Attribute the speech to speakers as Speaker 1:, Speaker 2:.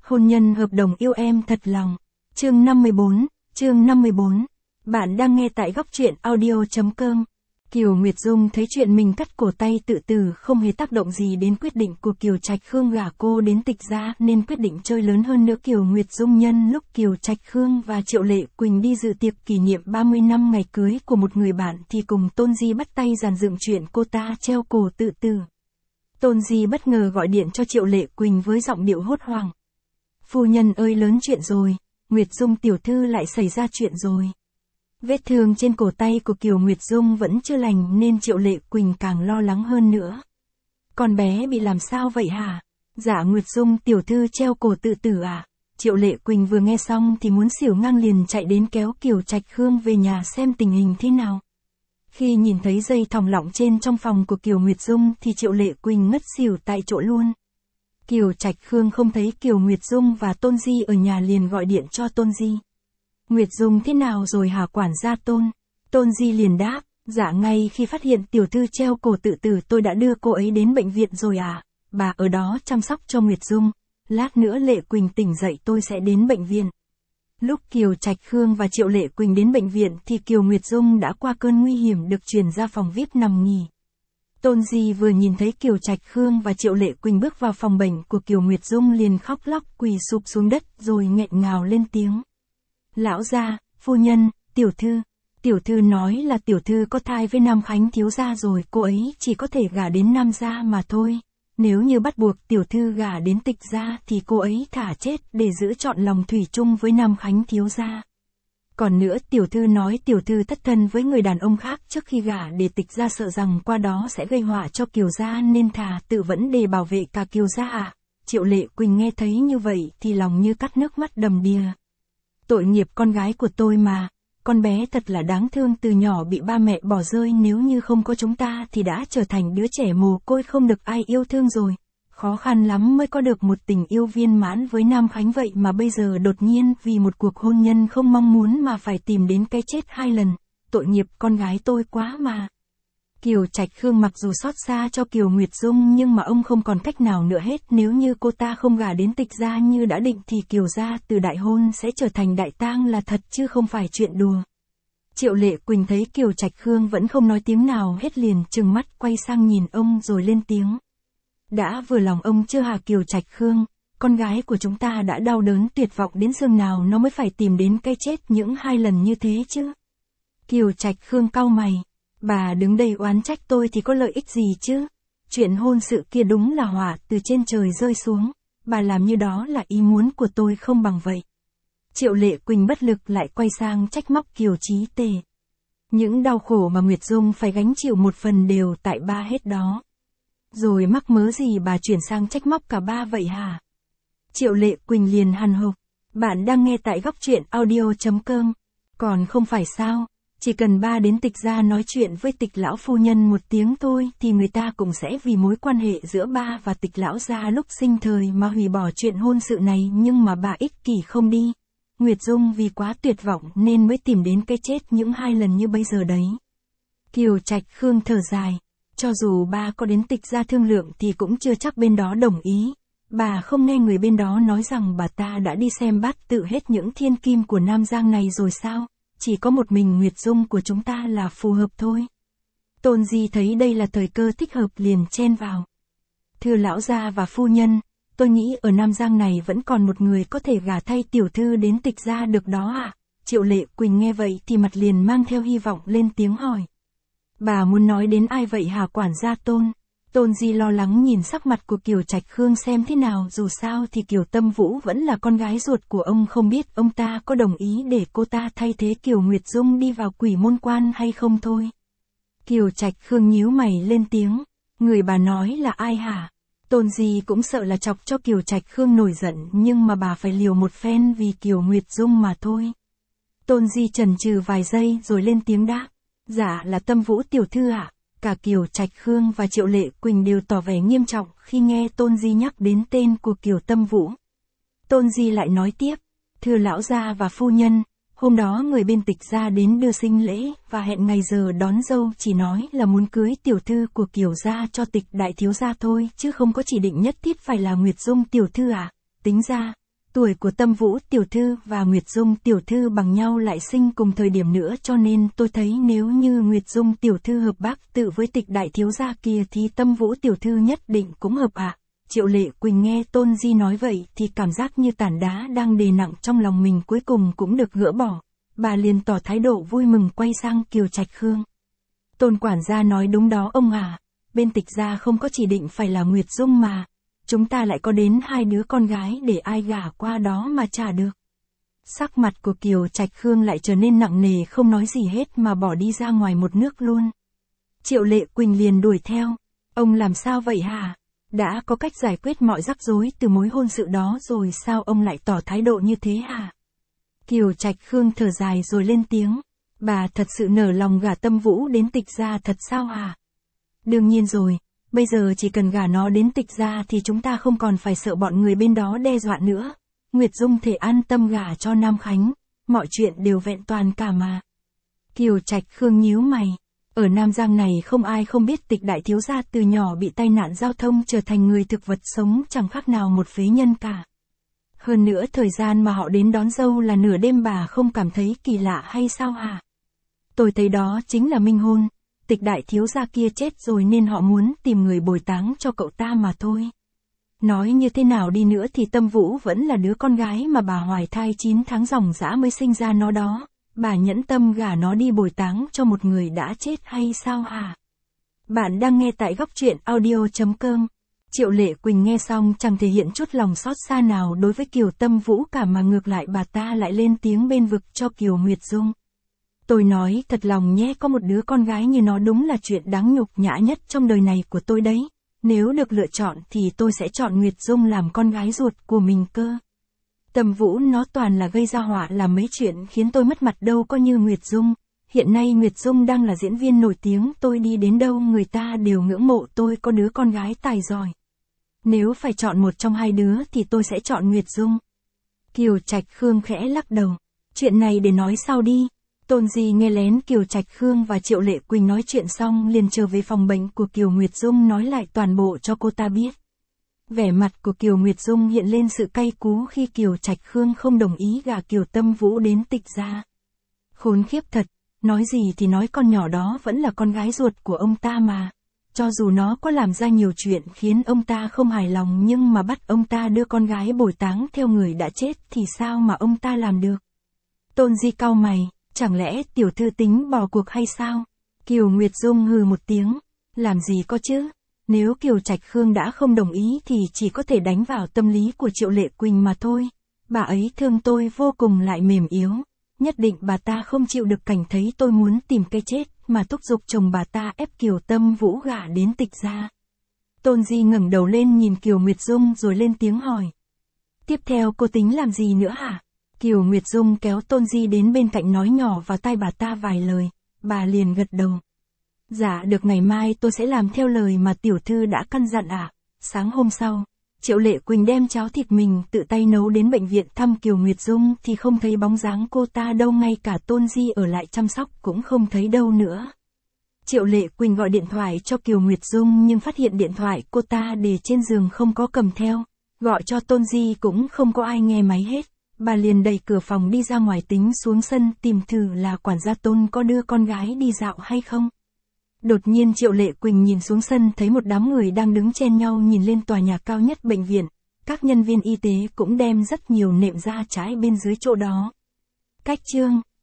Speaker 1: Hôn nhân hợp đồng yêu em thật lòng. Chương 54. Bạn đang nghe tại góc truyện audio.com. Kiều Nguyệt Dung thấy chuyện mình cắt cổ tay tự tử không hề tác động gì đến quyết định của Kiều Trạch Khương gả cô đến Tịch Gia nên quyết định chơi lớn hơn nữa. Kiều Nguyệt Dung nhân lúc Kiều Trạch Khương và Triệu Lệ Quỳnh đi dự tiệc kỷ niệm 30 năm ngày cưới của một người bạn thì cùng Tôn Di bắt tay dàn dựng chuyện cô ta treo cổ tự tử. Tôn Di bất ngờ gọi điện cho Triệu Lệ Quỳnh với giọng điệu hốt hoảng. Phu nhân ơi, lớn chuyện rồi, Nguyệt Dung tiểu thư lại xảy ra chuyện rồi. Vết thương trên cổ tay của Kiều Nguyệt Dung vẫn chưa lành nên Triệu Lệ Quỳnh càng lo lắng hơn nữa. Con bé bị làm sao vậy hả? Dạ Nguyệt Dung tiểu thư treo cổ tự tử à? Triệu Lệ Quỳnh vừa nghe xong thì muốn xỉu ngang liền chạy đến kéo Kiều Trạch Khương về nhà xem tình hình thế nào. Khi nhìn thấy dây thòng lọng trên trong phòng của Kiều Nguyệt Dung thì Triệu Lệ Quỳnh ngất xỉu tại chỗ luôn. Kiều Trạch Khương không thấy Kiều Nguyệt Dung và Tôn Di ở nhà liền gọi điện cho Tôn Di. Nguyệt Dung thế nào rồi hả quản gia Tôn? Tôn Di liền đáp, dạ ngay khi phát hiện tiểu thư treo cổ tự tử tôi đã đưa cô ấy đến bệnh viện rồi à, bà ở đó chăm sóc cho Nguyệt Dung, lát nữa Lệ Quỳnh tỉnh dậy tôi sẽ đến bệnh viện. Lúc Kiều Trạch Khương và Triệu Lệ Quỳnh đến bệnh viện thì Kiều Nguyệt Dung đã qua cơn nguy hiểm được chuyển ra phòng VIP nằm nghỉ. Tôn Di vừa nhìn thấy Kiều Trạch Khương và Triệu Lệ Quỳnh bước vào phòng bệnh của Kiều Nguyệt Dung liền khóc lóc quỳ sụp xuống đất rồi nghẹn ngào lên tiếng. Lão gia, phu nhân, tiểu thư nói là tiểu thư có thai với Nam Khánh thiếu gia rồi, cô ấy chỉ có thể gả đến Nam gia mà thôi. Nếu như bắt buộc tiểu thư gả đến Tịch gia thì cô ấy thả chết để giữ trọn lòng thủy chung với Nam Khánh thiếu gia. Còn nữa tiểu thư nói tiểu thư thất thân với người đàn ông khác trước khi gả để Tịch gia sợ rằng qua đó sẽ gây họa cho Kiều gia nên thà tự vẫn để bảo vệ cả Kiều gia à. Triệu Lệ Quỳnh nghe thấy như vậy thì lòng như cắt nước mắt đầm đìa. Tội nghiệp con gái của tôi mà, con bé thật là đáng thương, từ nhỏ bị ba mẹ bỏ rơi, nếu như không có chúng ta thì đã trở thành đứa trẻ mồ côi không được ai yêu thương rồi. Khó khăn lắm mới có được một tình yêu viên mãn với Nam Khánh vậy mà bây giờ đột nhiên vì một cuộc hôn nhân không mong muốn mà phải tìm đến cái chết 2 lần. Tội nghiệp con gái tôi quá mà. Kiều Trạch Khương mặc dù xót xa cho Kiều Nguyệt Dung nhưng mà ông không còn cách nào nữa hết, nếu như cô ta không gả đến Tịch gia như đã định thì Kiều gia từ đại hôn sẽ trở thành đại tang là thật chứ không phải chuyện đùa. Triệu Lệ Quỳnh thấy Kiều Trạch Khương vẫn không nói tiếng nào hết liền trừng mắt quay sang nhìn ông rồi lên tiếng. Đã vừa lòng ông chưa hả Kiều Trạch Khương, con gái của chúng ta đã đau đớn tuyệt vọng đến giường nào nó mới phải tìm đến cái chết những 2 lần như thế chứ? Kiều Trạch Khương cau mày. Bà đứng đây oán trách tôi thì có lợi ích gì chứ? Chuyện hôn sự kia đúng là họa từ trên trời rơi xuống, bà làm như đó là ý muốn của tôi không bằng vậy. Triệu Lệ Quỳnh bất lực lại quay sang trách móc Kiều Chí Tề. Những đau khổ mà Nguyệt Dung phải gánh chịu một phần đều tại ba hết đó. Rồi mắc mớ gì bà chuyển sang trách móc cả ba vậy hả? Triệu Lệ Quỳnh liền hằn học. Bạn đang nghe tại góc truyện audio.com. Còn không phải sao? Chỉ cần ba đến Tịch gia nói chuyện với Tịch lão phu nhân một tiếng thôi thì người ta cũng sẽ vì mối quan hệ giữa ba và Tịch lão gia lúc sinh thời mà hủy bỏ chuyện hôn sự này, nhưng mà bà ích kỷ không đi. Nguyệt Dung vì quá tuyệt vọng nên mới tìm đến cái chết những 2 lần như bây giờ đấy. Kiều Trạch Khương thở dài. Cho dù ba có đến Tịch gia thương lượng thì cũng chưa chắc bên đó đồng ý. Bà không nghe người bên đó nói rằng bà ta đã đi xem bát tự hết những thiên kim của Nam Giang này rồi sao? Chỉ có một mình Nguyệt Dung của chúng ta là phù hợp thôi. Tôn Di thấy đây là thời cơ thích hợp liền chen vào. Thưa lão gia và phu nhân, tôi nghĩ ở Nam Giang này vẫn còn một người có thể gả thay tiểu thư đến Tịch gia được đó ạ. Triệu Lệ Quỳnh nghe vậy thì mặt liền mang theo hy vọng lên tiếng hỏi. Bà muốn nói đến ai vậy hả quản gia Tôn? Tôn Di lo lắng nhìn sắc mặt của Kiều Trạch Khương xem thế nào, dù sao thì Kiều Tâm Vũ vẫn là con gái ruột của ông, không biết ông ta có đồng ý để cô ta thay thế Kiều Nguyệt Dung đi vào Quỷ Môn Quan hay không thôi. Kiều Trạch Khương nhíu mày lên tiếng, người bà nói là ai hả? Tôn Di cũng sợ là chọc cho Kiều Trạch Khương nổi giận nhưng mà bà phải liều một phen vì Kiều Nguyệt Dung mà thôi. Tôn Di chần chừ vài giây rồi lên tiếng đáp, dạ là Tâm Vũ tiểu thư ạ. Cả Kiều Trạch Khương và Triệu Lệ Quỳnh đều tỏ vẻ nghiêm trọng khi nghe Tôn Di nhắc đến tên của Kiều Tâm Vũ. Tôn Di lại nói tiếp, thưa lão gia và phu nhân, hôm đó người bên Tịch gia đến đưa sinh lễ và hẹn ngày giờ đón dâu, chỉ nói là muốn cưới tiểu thư của Kiều gia cho Tịch đại thiếu gia thôi, chứ không có chỉ định nhất thiết phải là Nguyệt Dung tiểu thư à. Tính ra, Tuổi của Tâm Vũ tiểu thư và Nguyệt Dung tiểu thư bằng nhau lại sinh cùng thời điểm nữa, cho nên tôi thấy nếu như Nguyệt Dung tiểu thư hợp bác tự với Tịch đại thiếu gia kia thì Tâm Vũ tiểu thư nhất định cũng hợp ạ. Triệu Lệ Quỳnh nghe Tôn Di nói vậy thì cảm giác như tảng đá đang đè nặng trong lòng mình cuối cùng cũng được gỡ bỏ. Bà liền tỏ thái độ vui mừng quay sang Kiều Trạch Khương. Tôn quản gia nói đúng đó ông à, bên Tịch gia không có chỉ định phải là Nguyệt Dung mà. Chúng ta lại có đến 2 đứa con gái, để ai gả qua đó mà trả được. Sắc mặt của Kiều Trạch Khương lại trở nên nặng nề, không nói gì hết mà bỏ đi ra ngoài một nước luôn. Triệu Lệ Quỳnh liền đuổi theo. Ông làm sao vậy hả? Đã có cách giải quyết mọi rắc rối từ mối hôn sự đó rồi sao ông lại tỏ thái độ như thế hả? Kiều Trạch Khương thở dài rồi lên tiếng. Bà thật sự nở lòng gả Tâm Vũ đến Tịch gia thật sao hả? Đương nhiên rồi. Bây giờ chỉ cần gả nó đến Tịch gia thì chúng ta không còn phải sợ bọn người bên đó đe dọa nữa. Nguyệt Dung thể an tâm gả cho Nam Khánh, mọi chuyện đều vẹn toàn cả mà. Kiều Trạch Khương nhíu mày. Ở Nam Giang này không ai không biết Tịch đại thiếu gia từ nhỏ bị tai nạn giao thông trở thành người thực vật sống chẳng khác nào một phế nhân cả. Hơn nữa thời gian mà họ đến đón dâu là nửa đêm, bà không cảm thấy kỳ lạ hay sao hả? Tôi thấy đó chính là minh hôn. Tịch đại thiếu gia kia chết rồi nên họ muốn tìm người bồi táng cho cậu ta mà thôi. Nói như thế nào đi nữa thì Tâm Vũ vẫn là đứa con gái mà bà hoài thai 9 tháng ròng rã mới sinh ra nó đó. Bà nhẫn tâm gả nó đi bồi táng cho một người đã chết hay sao hả? Bạn đang nghe tại góc truyện audio.com. Triệu Lệ Quỳnh nghe xong chẳng thể hiện chút lòng xót xa nào đối với Kiều Tâm Vũ cả, mà ngược lại bà ta lại lên tiếng bên vực cho Kiều Nguyệt Dung. Tôi nói thật lòng nhé, có một đứa con gái như nó đúng là chuyện đáng nhục nhã nhất trong đời này của tôi đấy. Nếu được lựa chọn thì tôi sẽ chọn Nguyệt Dung làm con gái ruột của mình cơ. Tâm Vũ nó toàn là gây ra họa, làm mấy chuyện khiến tôi mất mặt đâu có như Nguyệt Dung. Hiện nay Nguyệt Dung đang là diễn viên nổi tiếng, tôi đi đến đâu người ta đều ngưỡng mộ tôi có đứa con gái tài giỏi. Nếu phải chọn một trong 2 đứa thì tôi sẽ chọn Nguyệt Dung. Kiều Trạch Khương khẽ lắc đầu. Chuyện này để nói sau đi. Tôn Di nghe lén Kiều Trạch Khương và Triệu Lệ Quỳnh nói chuyện xong liền trở về phòng bệnh của Kiều Nguyệt Dung nói lại toàn bộ cho cô ta biết. Vẻ mặt của Kiều Nguyệt Dung hiện lên sự cay cú khi Kiều Trạch Khương không đồng ý gả Kiều Tâm Vũ đến Tịch gia. Khốn khiếp thật, nói gì thì nói, con nhỏ đó vẫn là con gái ruột của ông ta mà. Cho dù nó có làm ra nhiều chuyện khiến ông ta không hài lòng nhưng mà bắt ông ta đưa con gái bồi táng theo người đã chết thì sao mà ông ta làm được? Tôn Di cau mày. Chẳng lẽ tiểu thư tính bỏ cuộc hay sao? Kiều Nguyệt Dung hừ một tiếng. Làm gì có chứ? Nếu Kiều Trạch Khương đã không đồng ý thì chỉ có thể đánh vào tâm lý của Triệu Lệ Quỳnh mà thôi. Bà ấy thương tôi vô cùng lại mềm yếu. Nhất định bà ta không chịu được cảnh thấy tôi muốn tìm cái chết mà thúc giục chồng bà ta ép Kiều Tâm Vũ gả đến Tịch gia. Tôn Di ngẩng đầu lên nhìn Kiều Nguyệt Dung rồi lên tiếng hỏi. Tiếp theo cô tính làm gì nữa hả? Kiều Nguyệt Dung kéo Tôn Di đến bên cạnh nói nhỏ vào tai bà ta vài lời, bà liền gật đầu. Dạ được, ngày mai tôi sẽ làm theo lời mà tiểu thư đã căn dặn ạ. Sáng hôm sau, Triệu Lệ Quỳnh đem cháo thịt mình tự tay nấu đến bệnh viện thăm Kiều Nguyệt Dung thì không thấy bóng dáng cô ta đâu, ngay cả Tôn Di ở lại chăm sóc cũng không thấy đâu nữa. Triệu Lệ Quỳnh gọi điện thoại cho Kiều Nguyệt Dung nhưng phát hiện điện thoại cô ta để trên giường không có cầm theo, gọi cho Tôn Di cũng không có ai nghe máy hết. Bà liền đẩy cửa phòng đi ra ngoài tính xuống sân tìm thử là quản gia Tôn có đưa con gái đi dạo hay không. Đột nhiên Triệu Lệ Quỳnh nhìn xuống sân thấy một đám người đang đứng chen nhau nhìn lên tòa nhà cao nhất bệnh viện. Các nhân viên y tế cũng đem rất nhiều nệm ra trái bên dưới chỗ đó. Cách chương